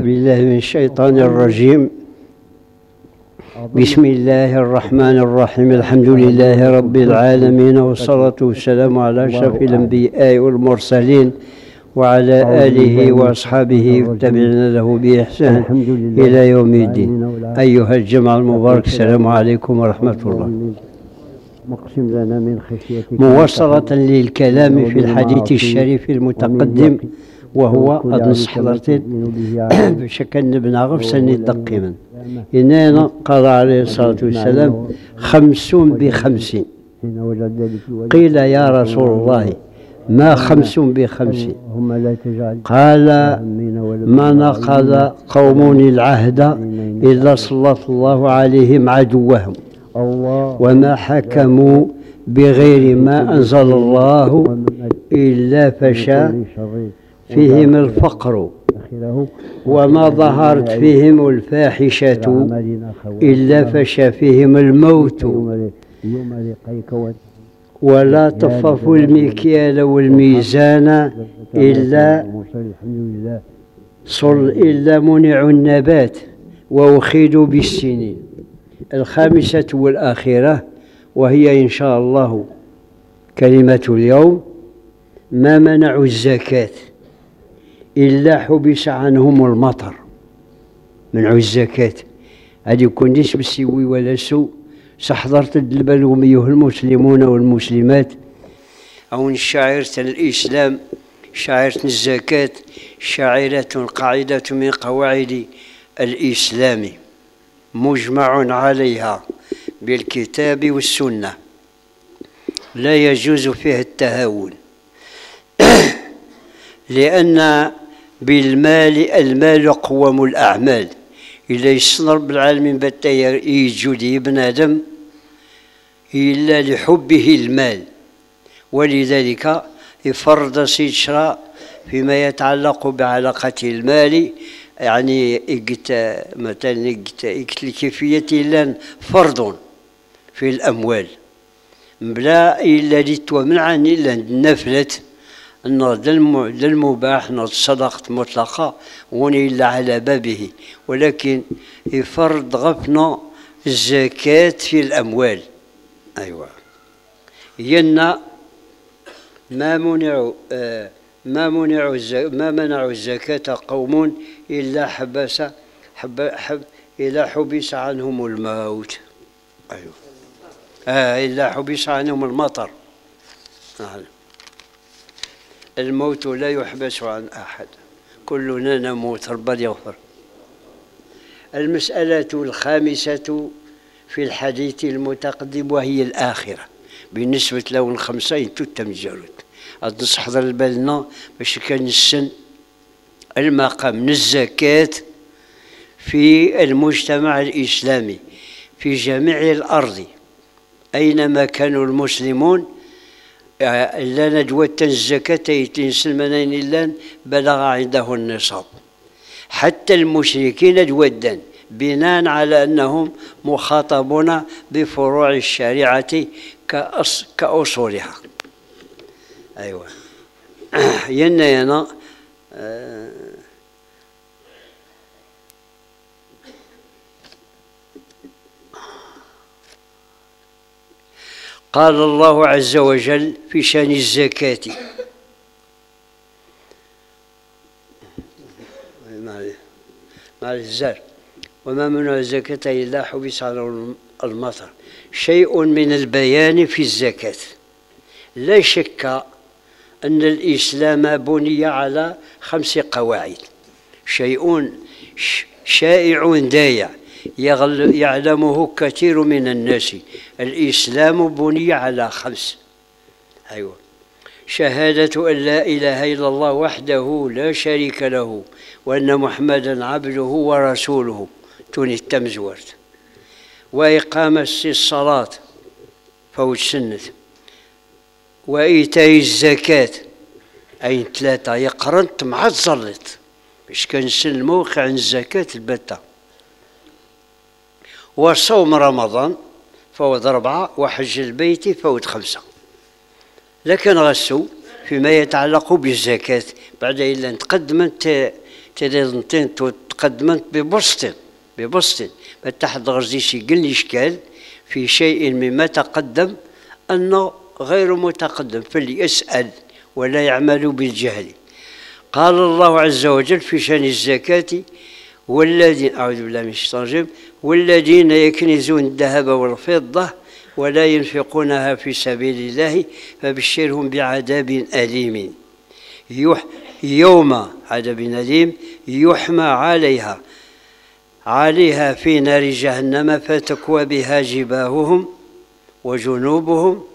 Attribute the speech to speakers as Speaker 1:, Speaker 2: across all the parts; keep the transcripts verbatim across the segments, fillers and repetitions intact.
Speaker 1: بالله من الشيطان الرجيم. بسم الله الرحمن الرحيم. الحمد لله رب العالمين، والصلاة والسلام على أشرف الأنبياء والمرسلين وعلى آله وأصحابه والتابعين له بإحسان إلى يوم الدين. أيها الجمع المبارك، السلام عليكم ورحمة الله. مواصلة للكلام في الحديث الشريف المتقدم، وهو قد نصحلت بشكل نبنى غفصا الدقيما. إننا قال عليه الصلاة والسلام: خمس بخمس. قيل: يا رسول الله، ما خمس بخمس؟ قال: ما نقض قوم العهد إلا سلط الله عليهم عدوهم، وما حكموا بغير ما أنزل الله إلا فشى فيهم الفقر، وما ظهرت فيهم الفاحشة إلا فشى فيهم الموت، ولا طففوا المكيال والميزان إلا صل إلا منعوا النبات وأخذوا بالسنين. الخامسة والآخرة، وهي إن شاء الله كلمة اليوم: ما منعوا الزكاة إلا حبس عنهم المطر. منعوا الزكاة هذه كونيش بسوي ولا سوء. سحضرت البلوم أيها المسلمون والمسلمات، أو شاعرة الإسلام، شاعرة الزكاة، شاعرة قاعدة من قواعد الإسلام مجمع عليها بالكتاب والسنة، لا يجوز فيها التهاون، لأن بالمال المال قوام الأعمال. إلا يسن رب العالمين بتا يجودي ابن آدم إلا لحبه المال، ولذلك يفرض سيد شراء فيما يتعلق بعلاقة المال، يعني إجت مثلا إجت إجت لكيفية إلا فرض في الأموال، بلا إلا لتومنع إلا النفلة نرد المباح، نرد صدقة مطلقة وني إلا على بابه، ولكن يفرض غفنا الزكاة في الأموال. أيوة، ينا ما منعوا آه ما منعوا ما منعوا الزكاة قوم إلا حبس حب حب إلا حبس عنهم الموت. أيوة، آه إلا حبس عنهم المطر. آه. الموت لا يحبس عن أحد، كلنا نموت، ربنا يغفر. المسألة الخامسة في الحديث المتقدم، وهي الآخرة. بالنسبة له الخمسين تتمجرد هاد نستحضر بالنا باش كان السن المقام من الزكاة في المجتمع الإسلامي في جميع الأرض أينما كانوا المسلمون. إلا ندوة الزكاة يتنسلمنين إلا بلغ عنده النصاب. حتى المشركين دودا بناء على أنهم مخاطبون بفروع الشريعة كأص كأصولها. أيوة، ينا ينا آه قال الله عز وجل في شأن الزكاة: مع الزار وما منع الزكاة إلا حبس على المطر. شيء من البيان في الزكاة. لا شك أن الإسلام بني على خمس قواعد، شيء شائع دايع يعلمه كثير من الناس. الإسلام بني على خمس. أيوة، شهادة أن لا إله إلا الله وحده لا شريك له، وأن محمدا عبده ورسوله توني التمزورت، وإقامة الصلاة فوج سنة، وإيتاء الزكاة، أي ثلاثة يقرنت مع الزلط باش كان سن الموقع الزكاة البتة، وصوم رمضان فوت أربعة، وحج البيت فوت خمسة. لكن غسو فيما يتعلق بالزكاة بعد إلا تقدمت تلازمتين تقدمت ببسط ببسط ما تحت غرزيش يقل إشكال في شيء مما تقدم أنه غير متقدم، فليسأل ولا يعمل بالجهل. قال الله عز وجل في شأن الزكاة: والذين أعوذ بالله من الشيطان الرجيم والذين يكنزون الذهب والفضة ولا ينفقونها في سبيل الله فبشرهم بعذاب أليم يوم عذاب أليم يحمى عليها عليها في نار جهنم فتكوى بها جباههم وجنوبهم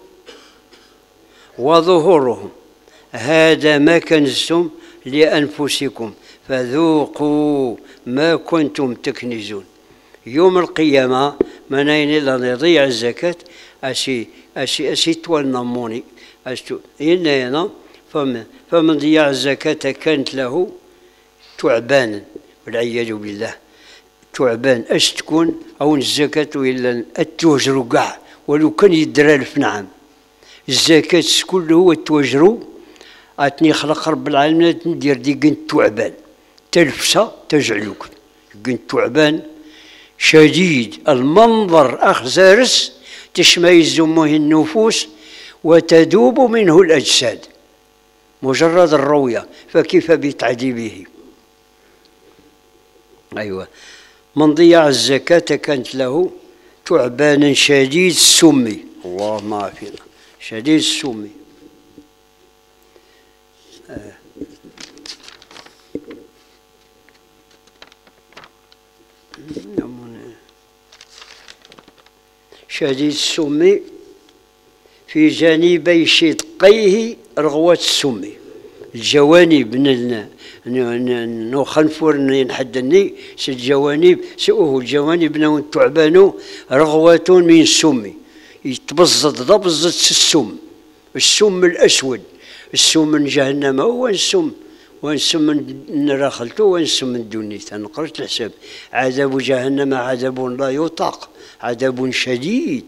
Speaker 1: وظهورهم هذا ما كنزتم لأنفسكم فذوقوا ما كنتم تكنزون. يوم القيامة من أين إلا يضيع الزكاة أشي أشي أشي تولنموني أشتو إلا هنا فمن فمن ضياع الزكاة كانت له تعبانا والعياذ بالله. تعبان اش تكون او الزكاة إلا التوجرو كاع ولو كان يدرى الف نعم. الزكاة كله هو التوجرو عطني خلق رب العالمين ندير دي كنت تعبان تلفسة تجعلوك كنت تعبان شديد المنظر أخزارس تشميز منه النفوس وتذوب منه الأجساد مجرد الرؤية فكيف بتعذيبه. أيوة من ضياع الزكاة كانت له تعبانا شديد السم اللهم عافينا شديد السم. آه. شديد السم في جانبي شدقيه رغوة السم. الجوانب نو خنفور نحدني سي الجوانب سئوه الجوانب نو تعبانو رغوة من السم يتبزد ضبزت السم السم الأسود السم من جهنم هو السم ونسم من راخلته ونسم من دونيت أنا قرأت الحساب. عذاب جهنم عذاب لا يطاق عذاب شديد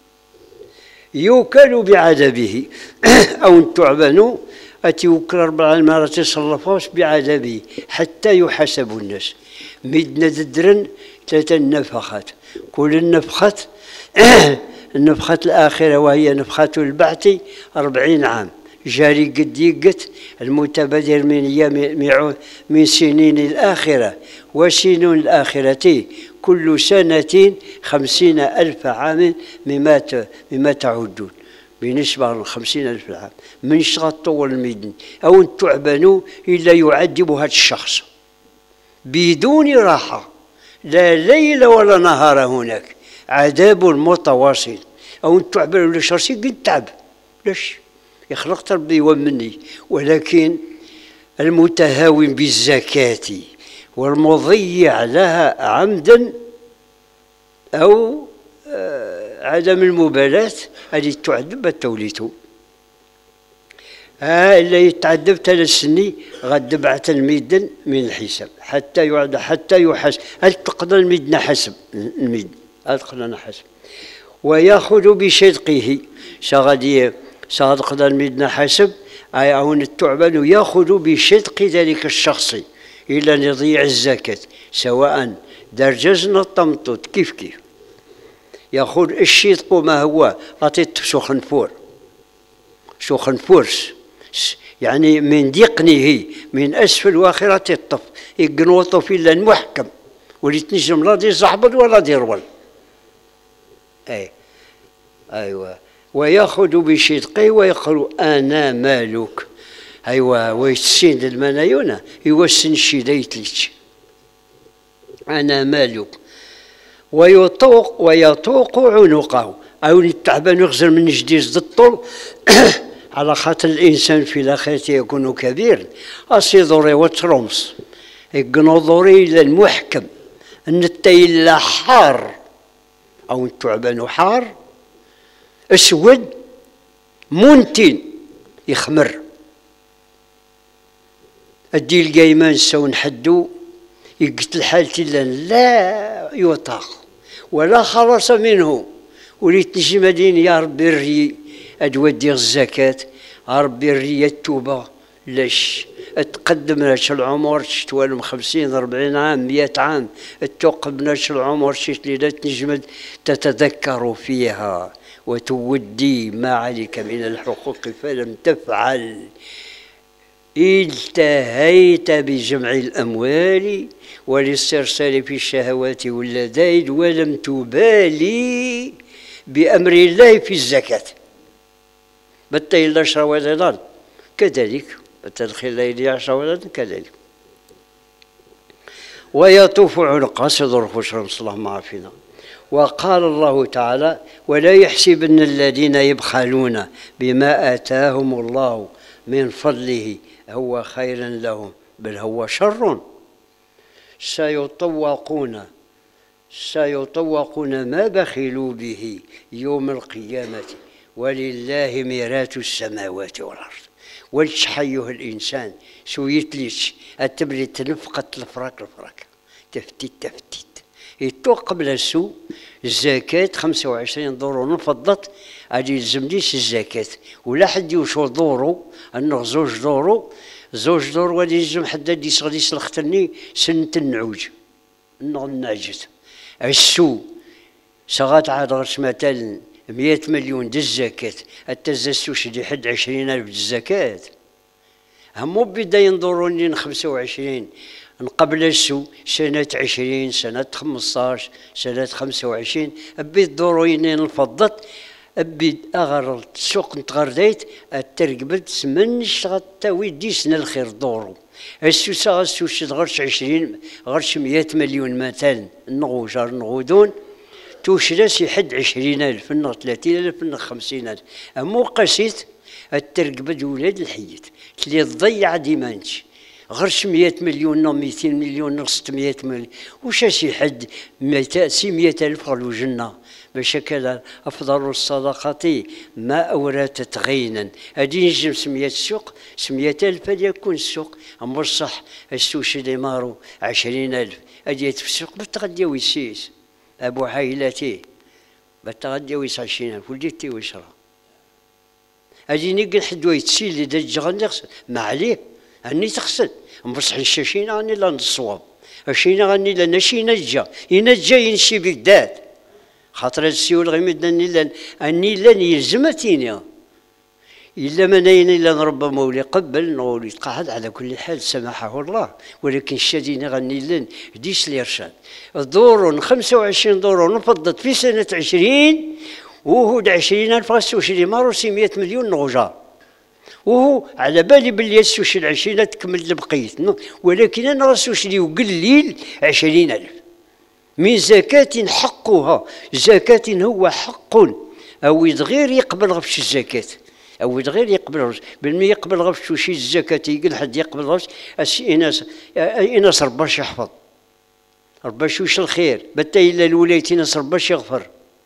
Speaker 1: يوكل بعذابه أو تعبانو أتيوكل رب العالمين راه تصرفوش بعذابه حتى يحاسب الناس. مدنا ددرن ثلاثة نفخات كل النفخات النفخة الآخرة وهي نفخة البعث أربعين عام جاري قد يقت المتبادر من من سنين الآخرة وسنين الآخرة كل سنة خمسين ألف عام مما مما تعدون بالنسبة لخمسين ألف عام من شغطوا الميدن أو تعبانوا إلا يعذب هذا الشخص بدون راحة لا ليل ولا نهار هناك عذاب متواصل. أو تعبانوا لشخص قد تعب ليش يخلق ربي ومني. ولكن المتهاون بالزكاة والمضيع لها عمدا أو عدم المبالاة هذه تعذب التوليت. ها اللي يتعذب ثلاث سنين غد بعث الميدان من الحساب حتى يعد حتى يحاسب. هل تقدر الميدان حسب الميدان هل تقدر حسب ويأخذ بشدقه شغدي شغد قدر الميدان حسب أي أون التعبان يأخذ بشدق ذلك الشخص إلى أن يضيع الزكاة سواء درجزنا الطمطوط كيف كيف يأخذ الشدق ما هو أعطيت سخنفور سخنفورس يعني من دقنه من أسفل واخرة الطف يقنوطو في إلا المحكم ولي تنجم لا دي زعبط ولا دي رول. أي أيوة ويأخذ بشدقه ويقول أنا مالك. أيوة ويتسين المنايونة يوسن شديتليش أنا مالك ويطوق ويطوق عنقه أو التعبان يغزر من جديد ضد الطول على خاطر الإنسان في الآخرة يكون كبير أصي ضري وترمس يقنو ضري إلى المحكم أن التيل حار أو التعبان حار أسود منتن يخمر أدي القايمان سو نحدو يقتل حالتي لا يطاق ولا خلص منه. وليت نجي مدينة يا ربي الري أدودي الزكاة ربي الري التوبة ليش تقدمناش العمر تتوالم خمسين أربعين عام مئة عام توقبناش العمر شي ليلة نجمد تتذكر فيها وتودي ما عليك من الحقوق فلم تفعل. التهيت بجمع الأموال والاسترسال في الشهوات واللذائذ ولم تبالي بأمر الله في الزكاة. بطي الله شروال كذلك بتدخل ليلي عشرة كذلك. ويطوف عنقا صدر شمس الله ما فينا. وقال الله تعالى ولا يحسبن الذين يبخلون بما آتاهم الله من فضله هو خير لهم بل هو شر سيطوقون سيطوقون ما بخلوا به يوم القيامة ولله ميراث السماوات والأرض. ولش حيه الإنسان سويتليش أتبلي تنفقة الفراك الفراك تفتيت تفتيت يتو قبل السوء الزكاة خمسة وعشرين دور نفضت أجي يلزمنيش الزكاة ولا حد يوشو دورو أنه زوج دورو زوج دور ولي يلزم حداد يصغر يسلختني سنة النعوج أنه نعجز السوء صغات عاد غرس مثلا مئة مليون دي الزكاة التزستوش دي حد عشرين ألف دي الزكاة همو بدا ينظروني خمسة وعشرين قبل السوء سنة عشرين سنة خمسطاش سنة خمسة وعشرين أبيت دورينين الفضت أبيت أغر السوق نتغرديت الترقبت سمن شغط تاوي دي سنة الخير دورو السوء ساغ السوء شد غرش عشرين غرش مئة مليون مثلا نغوجر نغودون توشلاس يحد عشرين ألف النغ ثلاثين ألف النغ خمسين ألف أمو قسيت الترقبت ولاد الحيت اللي تضيع ديمانش غرش مئة مليون نو مئتين مليون نو ستمئة مليون وش شي حد مئة ألف غلو جنة باش كذا أفضل الصدقات ما أورثت غينا هادي نجم سمية السوق سمية ألف هادي يكون السوق أما الصح السوش اللي مارو عشرين ألف هادي في السوق بتغدي ويسيس أبو حيلتي بتغدي ويس عشرين ألف ولديتي ويشرى هادي نقل حد ويتسيل اللي دج غنغسل ما عليه أني تغسل نبصح الشاشين غني لا نصواب الشينا غني لا نشي نجا ينجا ينشي بقداد خاطر السيول غيمدني لان اني لن يلزمتيني الا من اين الا رب مولي قبل نقول يتقعد على كل حال سمحه الله ولكن الشديد غني لن ديس الارشاد دور خمسة وعشرين دور نفضت في سنه عشرين وهو عشرين ألف غسوش اللي مارو مئة مليون نغجار وهو على بالي باللي السوش العشرين تكمل البقيت ولكن انا غسوش اللي وقليل عشرين ألف من زكاة حقها زكاة هو حق أو يتغير يقبل غفش الزكاة أو يتغير يقبل غفش بالمي يقبل غفش وشي الزكاة يقول حد يقبل غفش إناس إناس رباش يحفظ رباش وش الخير بتا إلا الولاية ناس رباش يغفر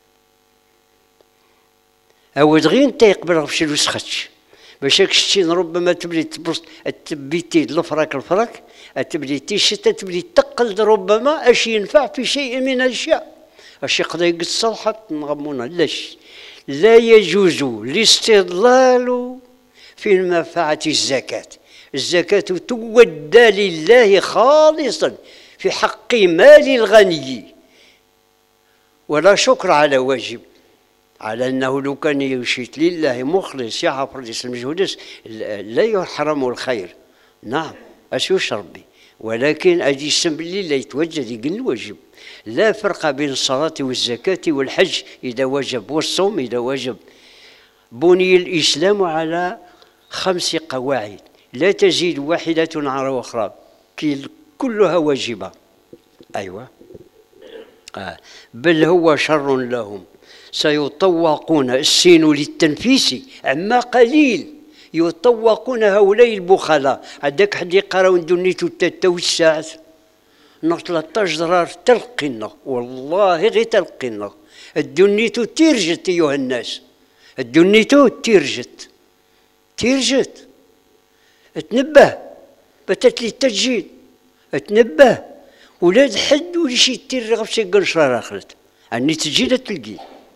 Speaker 1: أو يتغير أنت يقبل غفش الوسختش باش هاك ربما تبلي تبص تبيتي الفراك الفراك تبلي تيشت تبلي تقلد ربما اش ينفع في شيء من الاشياء اش يقدر يقص الحط نغمونا لاش لا يجوز الاستضلال في منفعة الزكاة. الزكاة تودى لله خالصا في حق مال الغني ولا شكر على واجب على أنه لو كان يشيت لله مخلص يعرف رئيس المجهودس لا يحرم الخير. نعم أسوش ربي ولكن أجي السم لله يتوجد يقل الواجب. لا فرق بين الصلاة والزكاة والحج إذا وجب والصوم إذا وجب. بني الإسلام على خمس قواعد لا تزيد واحدة على أخرى كلها واجبة. أيوة آه. بل هو شر لهم سيطوقون السين للتنفيس عما قليل يطوقون هؤلاء البخلاء. عندك حد يقرا وندنيتو تاتا الساعات نو ثلاثطاش درار تلقينا والله غير تلقينا الدنيتو تيرجت ايها الناس الدنيتو تيرجت تيرجت تنبه باتت لي التسجيل تنبه ولاد حد ولا شي تير غير شي قنشره اخرت اني تسجيل تلقي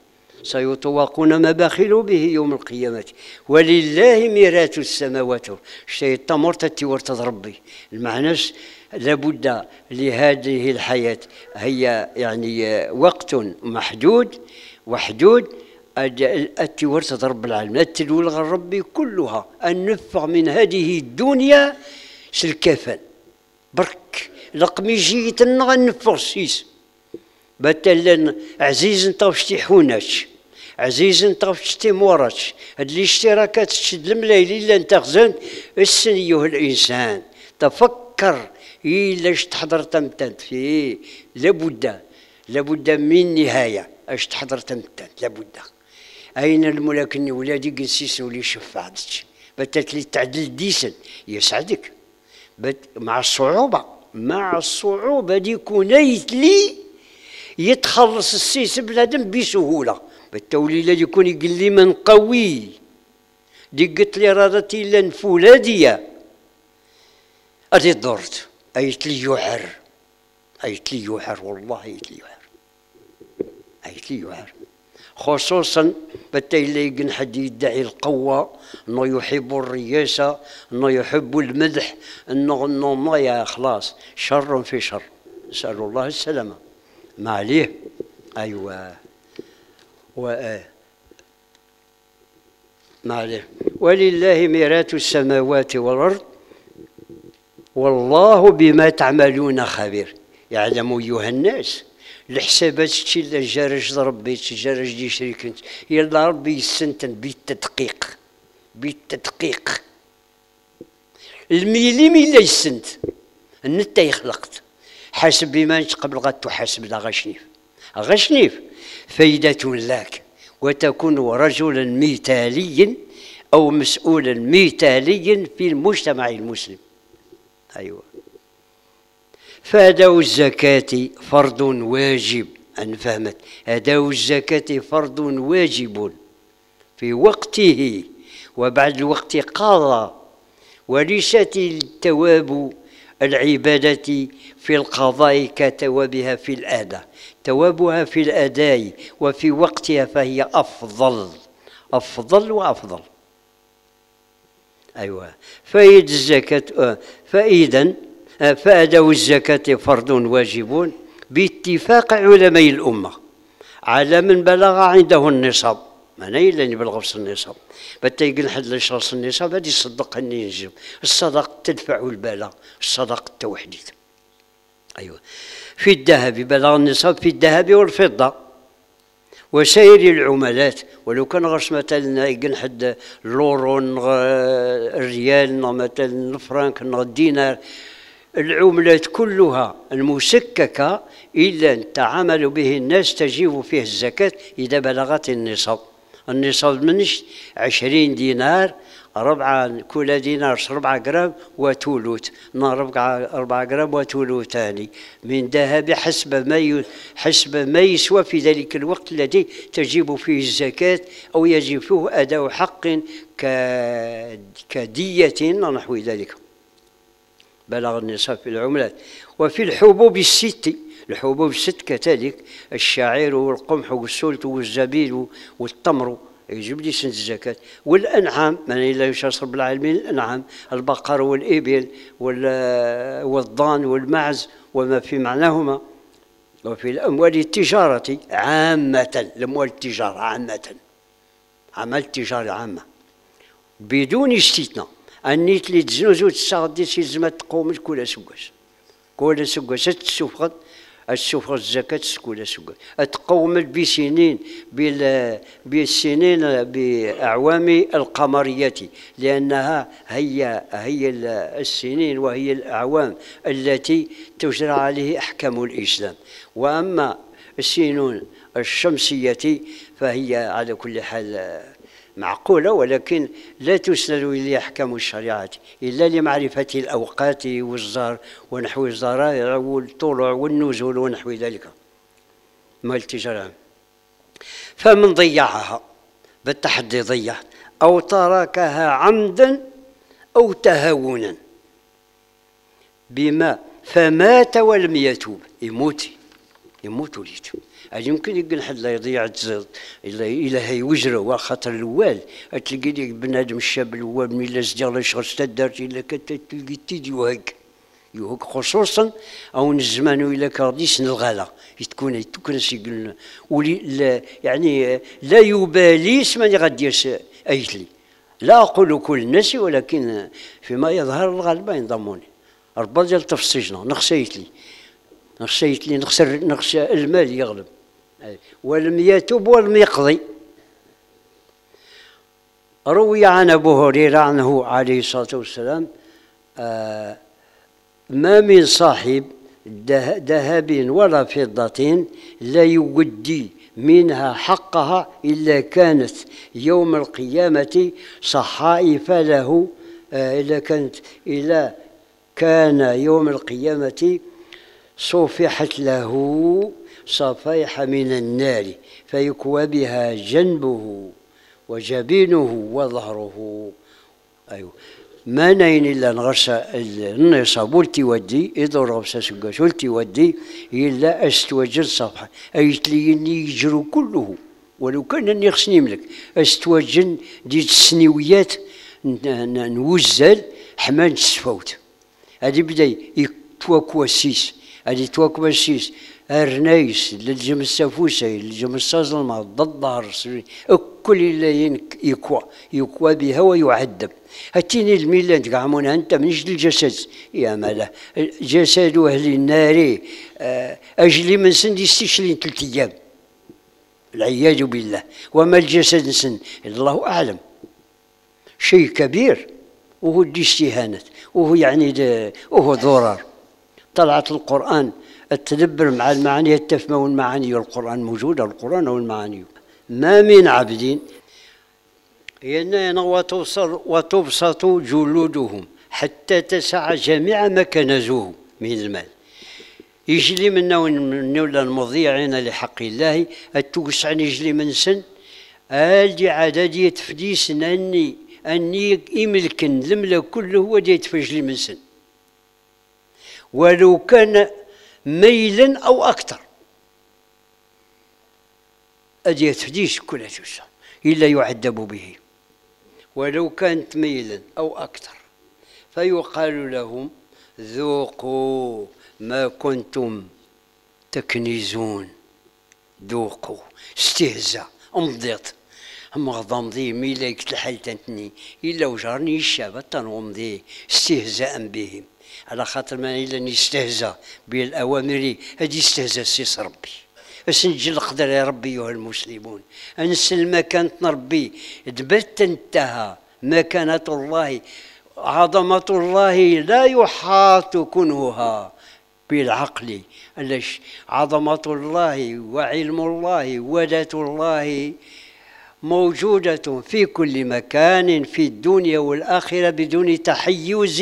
Speaker 1: سيطوقون ما بخلوا به يوم القيامة ولله ميراث السماوات. شتي التمر تتورت ربي المعناش لابد لهذه الحياة هي يعني وقت محدود وحدود التورت رب العالمين التلول ربي كلها النفع من هذه الدنيا سلكفان برك رقمي جيت نغنفغ سيس بتل عزيز انت وشتي حوناش عزيز انت وشتي موراتش هاد الاشتراكات تشد الملايين الا انت خزنت السن ايها الانسان تفكر الا اش تحضر تمتنت فيه لابد لابد من نهايه اش تحضر تمتنت لابد. اين الملاكني ولادي قسيس ولي شفعتش بتت لي تعدل ديسن يسعدك مع الصعوبه مع الصعوبه دي كونيت لي يتخلص السيس بلادم بسهوله بالتوليله يكون يقول لي من قوي دي قلت لي رادتي الا نفولاديه ادي دورت ايت لي يوحر ايت لي يوحر والله ايت لي يوحر ايت لي يوحر خصوصا بالتالي يقن حد يدعي القوة انه يحب الرياسة انه يحب المدح انه انه ما يا خلاص شر في شر نسأل الله السلامة ما عليه. ايوه و ما عليه ولله ميراث السماوات والارض والله بما تعملون خبير. يعلم ايها الناس الحسابات تشي لا جارج ربي تجارج دي شريك يلا ربي يسنتن بالتدقيق بالتدقيق الميلي ميلا يسنت النتا يخلقت حاسب بما قبل غد تحاسب لا غشنيف غشنيف فايدة لك وتكون رجلا مثاليا أو مسؤولا مثاليا في المجتمع المسلم. أيوة فأداء الزكاة فرض واجب. أنا فهمت أداء الزكاة فرض واجب في وقته وبعد الوقت قضى وليست التواب العبادة في القضاء كتوابها في الأداء توابها في الأداء وفي وقتها فهي أفضل أفضل وأفضل. أيوة فإذا الزكاة فإذا فأداء الزكاة فرض واجب باتفاق علماء الأمة على من بلغ عنده النصاب معناه إلا اللي بلغ في النصاب بتا يقول حد اللي شخص النصاب هذه يصدق أني ينجم الصدقة تدفع البلاء الصدقة التوحيد. أيوة في الذهب بلغ النصاب في الذهب والفضة وسائر العملات ولو كان غرس مثلا يقول حد اللورو الريال مثلا الفرنك الدينار العملات كلها المسككة إلا أن تعامل به الناس تجيب فيه الزكاة إذا بلغت النصاب. النصاب منش عشرين دينار ربعة كل دينار ربعة جرام وثلث ربعة ربعة جرام وثلثان من ذهب حسب ما حسب ما يسوى في ذلك الوقت الذي تجب فيه الزكاة أو يجب فيه أداء حق كدية ونحو ذلك بلغ النصاب في العملات. وفي الحبوب الست الحبوب الست كذلك الشعير والقمح والسلت والزبيب والتمر يجب لي سنة الزكاة. والأنعام من لا يشرب رب العالمين الأنعام البقر والإبل والضان والمعز وما في معناهما. وفي الأموال التجارة عامة الأموال التجارة عامة عمل التجارة عامة بدون استثناء النيت اللي تزنوز وتستغدي سيزمة تقوم كل سكاس كل سكاس تسوفغ السوفغ الزكاة كل سكاس تقوم بسنين بالسنين بأعوام القمرية لأنها هي هي السنين وهي الأعوام التي تجرى عليه أحكام الإسلام. وأما السنون الشمسية فهي على كل حال معقولة ولكن لا تسند إلى أحكام الشريعة إلا لمعرفة الأوقات والزار ونحو الزرائع والطلوع والنزول ونحو ذلك ما التجارة. فمن ضيعها بالتحدي ضيع أو تركها عمدا أو تهاونا بما فمات ولم يتوب يموت يموت وليد. هذا يمكن يقول حد لا يضيع الزيض الا الا هي وجره وخاطر الاول تلقي لي بنادم الشاب الاول من الا زدير شغل استدارت الا كتلقي تيدي وهك يوهك خصوصا او الزمان الا كرديس الغلا تكون تكون يقول ولي لا يعني لا يبالي سماني غادي ايتلي. لا اقول كل الناس ولكن فيما يظهر الغالب ينضموني ربما ديال تفصيجنا نخشيت لي نخشيت لي نخسر نخشى المال يغلب ولم يتوب ولم يقضي. روي عن ابو هريره عنه عليه الصلاه والسلام آه ما من صاحب ذهب ولا فضة لا يودي منها حقها إلا كانت يوم القيامة صحائف له إلا كانت إلا كان يوم القيامة صفحت له صفائح من النار فيكوى بها جنبه وجبينه وظهره. أيوه ما نين إلا نغرس النصاب ولتي ودي إذا رغبسا سقاش ولتي ودي إلا أستوجد صفحة أيتليني يجرو كله ولو كان أني خصني ملك أستوجد دي السنويات نوزل حمان السفوت. هذه بدا يتواكوا سيس هذه تواكوا سيس الرنايس للجم السافوسي للجم السازلمة ضد الظهر كل اللي يكوى يكوى بها ويعذب. هاتيني الميلان تقعمونها انت منش الجسد يا مالا جسد اهل النار اجلي من سن يستشلين ثلاث ايام العياذ بالله وما الجسد سن الله اعلم. شيء كبير وهو دي استهانة وهو يعني وهو ضرر. طلعت القرآن التدبر مع المعاني التفهيم والمعاني والقرآن موجودة القرآن والمعاني. ما من عبد ينين وتبسط جلودهم حتى تسع جميع ما كنزوه من المال يجلي منا ولا المضيعين لحق الله التوسع يجلي من سن الدي عددية تفديس أني أني يملكن الملك كله هو دي يتفجلي من سن ولو كان ميلا أو أكثر أدي يتفديس كلها توسع إلا يعذب به ولو كانت ميلا أو أكثر فيقال لهم ذوقوا ما كنتم تكنزون. ذوقوا استهزاء أمضيت هم غضمضي ميلاك تلحلتني إلا وجرني الشابة تنغمضي استهزاء بهم على خاطر ما إلا نستهزأ بالأوامر هذه استهزاء سيس ربي أسنجل القدر يا ربي أيها المسلمون أنسل مكانة ربي دبت انتهى مكانة الله عظمة الله لا يحاط كنهها بالعقل. علاش عظمة الله وعلم الله وذات الله موجودة في كل مكان في الدنيا والآخرة بدون تحيز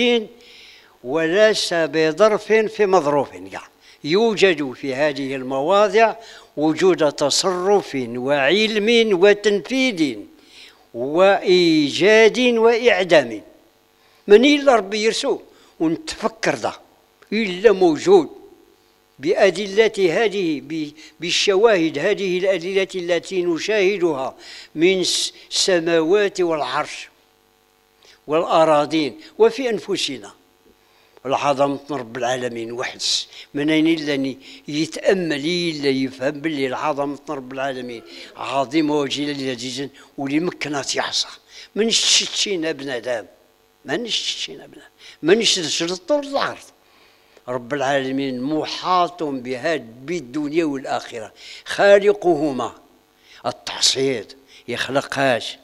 Speaker 1: وليس بظرف في مظروف يعني يوجد في هذه المواضع وجود تصرف وعلم وتنفيذ وإيجاد وإعدام. من إلا ربي يرسو ونتفكر ذا إلا موجود بأدلة هذه بالشواهد هذه الأدلة التي نشاهدها من السماوات والعرش والأراضين وفي أنفسنا. العظمة رب العالمين وحدس من أين إلا يتأمل إلا يفهم باللي العظمة رب العالمين عظيمة وجليلة جدا واللي مكنات يعصى من شتينا بنادم من شتينا بنادم من شتت الأرض. رب العالمين محاط بهاد بالدنيا والآخرة خالقهما التحصيد يخلقهاش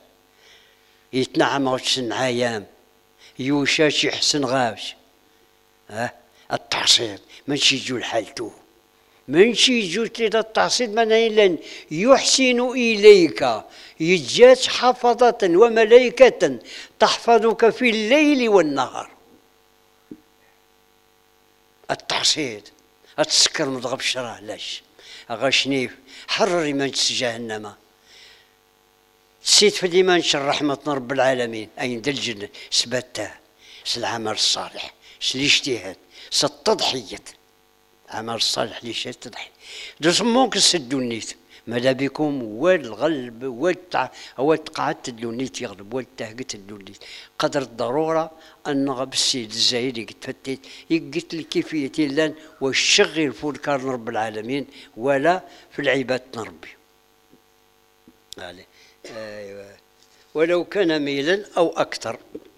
Speaker 1: يتنعم وتسن عيام يوشاش يحسن غاش ها التحصيد ماشي يجو لحالته ماشي يجو تلي التحصيد من إلا يحسن إليك يجات حفظة وملائكة تحفظك في الليل والنهار. التحصيد أتسكر مضغب الشرع لاش أغاشنيف حرر إيمان جهنم سيت في الإيمان شر رحمة رب العالمين أين دل الجنة سبتها سالعمل الصالح سالاجتهاد سالتضحية عمل الصالح اللي شات تضحي دسمونك سدوا النيت ماذا بكم واد الغلب واد واد تقعد تدلو النيت يغلب واد تهقت تدلو النيت قدر الضروره ان بالسيد الزايد يتفتت يقت الكيفيه لان والشغل فولكار رب العالمين ولا في العباد ربي. ايوه ولو كان ميلا او اكثر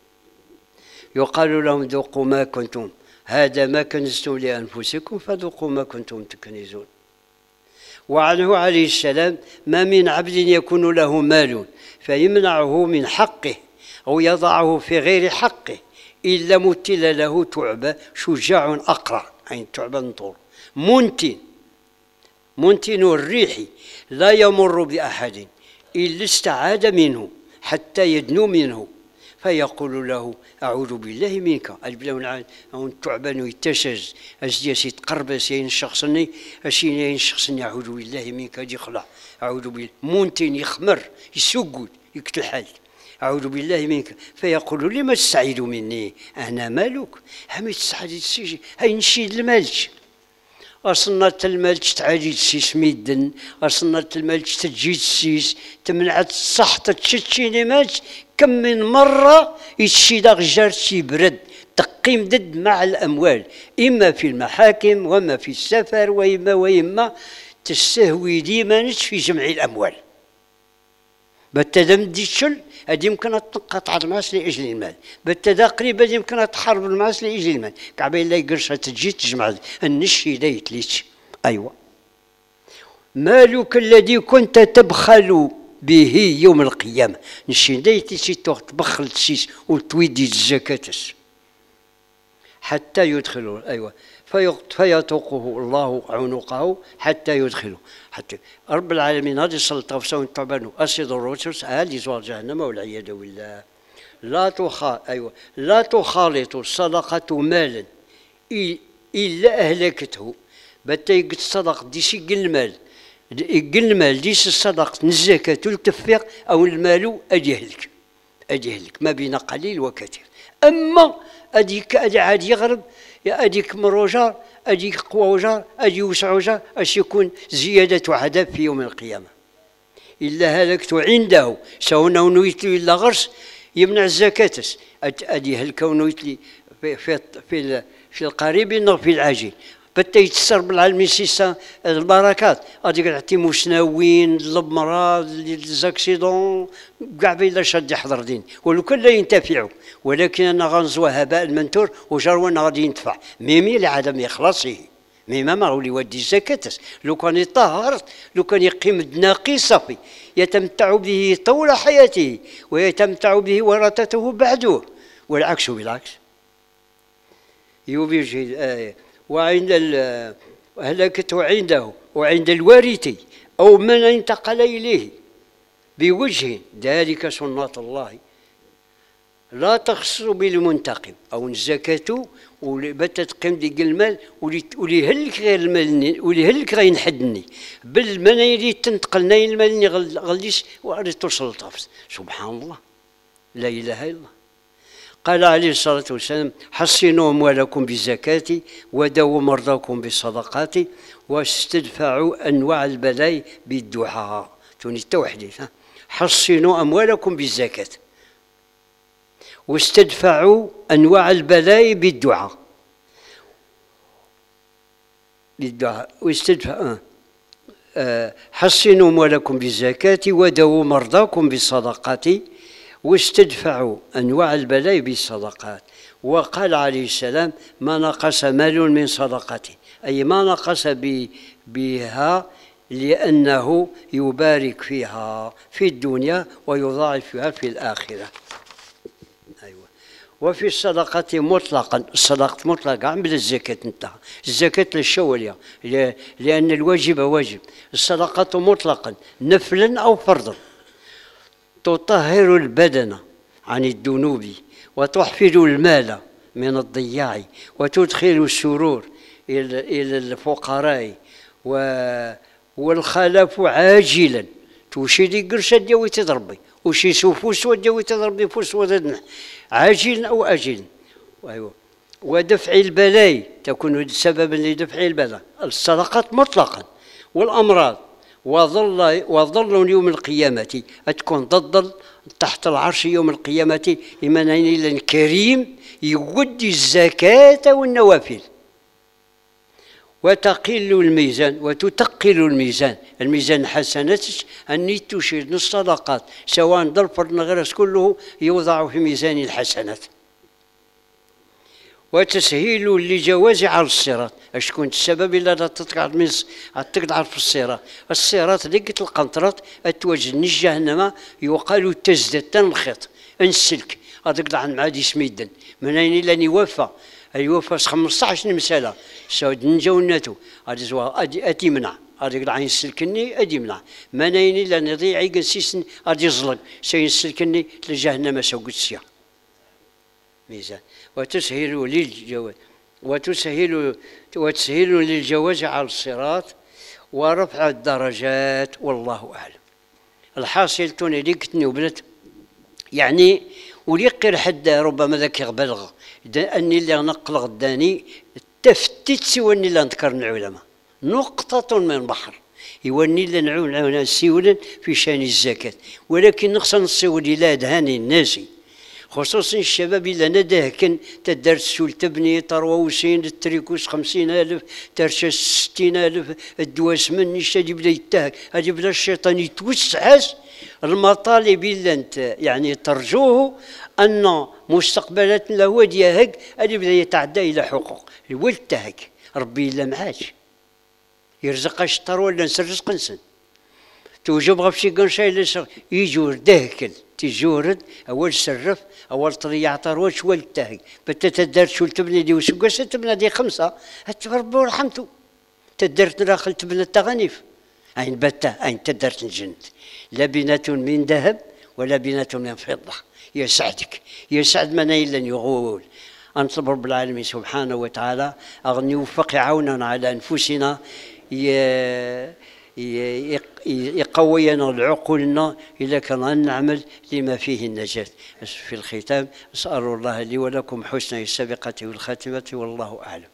Speaker 1: يقال لهم ذوقوا ما كنتم هذا ما كنزتم لانفسكم فذوقوا ما كنتم تكنزون. وعنه عليه السلام ما من عبد يكون له مال فيمنعه من حقه أو يضعه في غير حقه إلا مثل له تعبة شجاع أقرع أي تعبة نطور منتن منتن الريح لا يمر بأحد إلا استعاد منه حتى يدنو منه فيقول له أعوذ بالله منك البلا تعبان يتشز أزديس يتقرب سين شخصني أشين شخصني أعوذ بالله منك يخلع أعوذ بالله مونتين يخمر يسجد يقتل حال أعوذ بالله منك فيقول لما تستعيد مني أنا مالك هم تستعيد السيجي هاي نشيد المالك أصنة المالك تعالي تسيس ميدن أصنة المالك تجيد السيس تمنعت الصح تتشتشيني مالك كم من مرة يتشيد غجار برد تقيم ضد مع الأموال إما في المحاكم وما في السفر وإما وإما تستهوي ديما في جمع الأموال بالتدم ديتشل هذه يمكن تنقطع الماس لأجل المال بالتدا قريبا يمكن تحارب الماس لأجل المال كعبين لا يقرشها تجي تجمع النشي لا يتليش. أيوة مالك الذي كنت تبخل به يوم القيامة نشي دايتي سي تبخل تسيس وتويدي الزكاة حتى يدخلوا. أيوة فيتوقه الله عنقه حتى يدخله حتى رب العالمين هذه السلطة وسون تعبانوا أسيد الروترس هذه زوال جهنم والعياذ بالله. لا تخا أيوة لا تخالط الصدقة مالا إلا أهلكته بتا يقت الصدق ديسي قل المال قل المال ديس الصدق الزكاة التفيق أو المال أجهلك أجهلك ما بين قليل وكثير. أما أديك أدي عاد يغرب يا أديك مروجار أديك قوجار أدي وسعوجار أش يكون زيادة عذاب في يوم القيامة إلا هلكت عنده سونا ونويتلي إلا غرس يمنع الزكاة أدي هلك ونويتلي في في في, في القريب أو في العاجل بتا يتسر بالعلم سيسا البركات غادي تعطي مسناوين الامراض الزاكسيدون كاع بلا شاد يحضر دين ولو كان لا ينتفعوا ولكن انا غنزوى هباء المنثور وجروانا غادي ينتفع ميمي لعدم اخلاصه ميما ما هو اللي يودي الزكاة لو كان يطهر لو كان يقيم ناقي صافي يتمتع به طول حياته ويتمتع به ورثته بعده والعكس بالعكس يوبيج الآية وعند هلكته عنده وعند الوارث أو من انتقل إليه بوجه ذلك سنة الله لا تخص بالمنتقم أو الزكاة وبتا تقيم ديك المال ولي هلك غير المال ولي هلك غير نحدني بل من يريد تنتقلنا المال غليش وأريد توصل للطرف سبحان الله لا إله إلا الله. قال عليه الصلاة والسلام حصنوا أموالكم بالزكاة وداووا مرضاكم بالصدقات واستدفعوا أنواع البلاء بالدعاء توني التوحيد حصنوا أموالكم بالزكاة واستدفعوا أنواع البلاء بالدعاء بالدعاء واستدفعوا آه حصنوا أموالكم بالزكاة وداووا مرضاكم بالصدقات واستدفعوا أنواع البلاء بالصدقات. وقال عليه السلام ما نقص مال من صدقته أي ما نقص بها لأنه يبارك فيها في الدنيا ويضاعف فيها في الآخرة. أيوة. وفي الصدقة مطلقا الصدقة مطلقة عن بلا الزكاة انتهى الزكاة للشولية لأن الواجب واجب. الصدقة مطلقا نفلا أو فرضا تطهر البدن عن الذنوب وتحفظ المال من الضياع وتدخل السرور إلى الفقراء والخلف عاجلا توشي لي قرشة ديوي تضربي وشي سوفوس وديوي تضربي فوس ودنح عاجلا أو أجلا. أيوة. ودفع البلاء تكون سببا لدفع البلاء، الصدقات مطلقا، والأمراض، وظل وظل يوم القيامة تكون ضد تحت العرش يوم القيامة إيمان إلى كريم يودي الزكاة والنوافل، وتقل الميزان وتثقل الميزان، الميزان الحسنات أني تشير الصدقات سواء ضرب نغرس كله يوضع في ميزان الحسنات. وتسهيل لجواز على الصراط، اش كون السبب الا تقعد من تقعد في الصراط، الصراط ديك القنطرات اتواجد نش جهنم يقال تزداد تنخط انسلك هذاك عن معادي سميدن من اين الا يوفى يوفى خمسطاش مساله سود نجاوناتو هذا زوا ادي منع هذاك العين سلكني ادي منع من اين الا نضيع يقسيس ادي زلق سينسلكني لجهنم سوق السيا ميزان. وتسهيل للجواز وتسهيل وتسهيل للجواز على الصراط ورفع الدرجات والله اعلم. الحاصل توني ديكتني وبلت يعني وليقر حد ربما ذاك يغبلغ اني اللي نقل غداني تفتت سوى اني لا نذكر العلماء نقطة من بحر يوني اللي نعون عون السيولا في شان الزكاة، ولكن نقص نسول لا دهاني الناسي خصوصا الشباب إلا نداه كان تدرس سول تبني ترووسين التريكوس خمسين ألف ترشاس ستين ألف الدواس مني هادي بدا يتهك هادي بدا الشيطان يتوسعس المطالب اللي انت يعني ترجوه أن مستقبلاتنا هو ديالك هادي بدا يتعدى إلى حقوق الولد تاعك ربي إلا معاك يرزق الشطر ولا نسرزق نسن توجب غفشي قنشاي يجور دهكل تجورد اول سرف اول طريع طروش شوال تاهي بتتدار شو تبني دي وسقوس تبنى دي خمسه ربي ورحمته تدرت داخل تبنى التغانيف اين بتا اين تدرت الجنت لا بنة من ذهب ولا بنة من فضه يسعدك يسعد من الا يغول. انطلب رب العالمين سبحانه وتعالى اغن يوفق يعاوننا على انفسنا يقوينا العقولنا إذا كان نعمل لما فيه النجاة. في الختام أسأل الله لي ولكم حسن السابقة والخاتمة والله أعلم.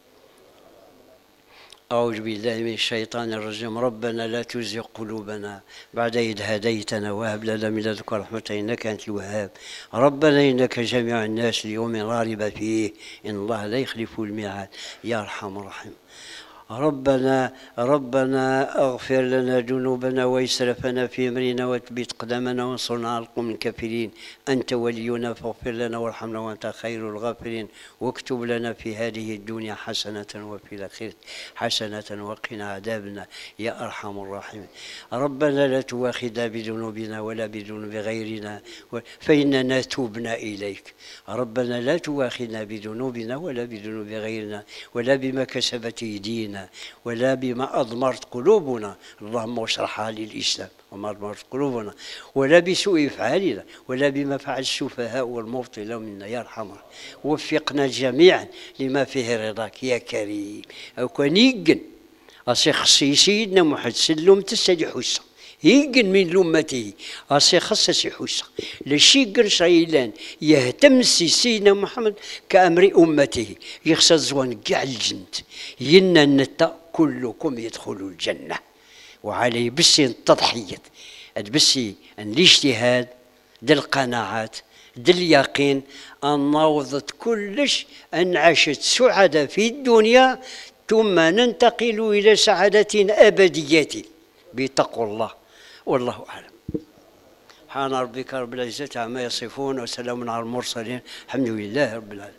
Speaker 1: أعوذ بالله من الشيطان الرجيم. ربنا لا تزغ قلوبنا بعد إذ هديتنا وهب لنا من لدنك رحمة إنك أنت الوهاب. ربنا إنك جميع الناس ليوم لا ريب فيه إن الله لا يخلف الميعاد يا أرحم الراحمين. ربنا ربنا اغفر لنا ذنوبنا واسرافنا في امرنا وثبت قدمنا وانصرنا على القوم الكافرين. انت ولينا فاغفر لنا وارحمنا وانت خير الغافرين. واكتب لنا في هذه الدنيا حسنه وفي الاخره حسنه وقنا عذابنا يا ارحم الراحمين. ربنا لا تؤاخذنا بذنوبنا ولا بذنوب غيرنا فاننا تبنا اليك. ربنا لا تؤاخذنا بذنوبنا ولا بذنوب غيرنا ولا بما كسبت ايدينا ولا بما أضمرت قلوبنا اللهم اشرحها للإسلام وما أضمرت قلوبنا ولا بسوء أفعالنا ولا بما فعل السفهاء والمبطل منا يا أرحم. وفقنا جميعا لما فيه رضاك يا كريم. أو كان يقن أسيخصي سيدنا محمد سلم تسالي حسن يقن من لمته أسي خصص حسن لشي قن شايلان يهتم سيدنا محمد كأمر أمته يخصص زوان كاع الجنت ينا النتا كلكم يدخلوا الجنة وعلي بسي التضحية بسي الاجتهاد دل القناعات دل اليقين أن نوضت كلش أن عاشت سعادة في الدنيا ثم ننتقل إلى سعادة أبدية بتقوى الله والله أعلم. سبحان ربك رب العزة عما يصفون وسلام على المرسلين الحمد لله رب العالمين.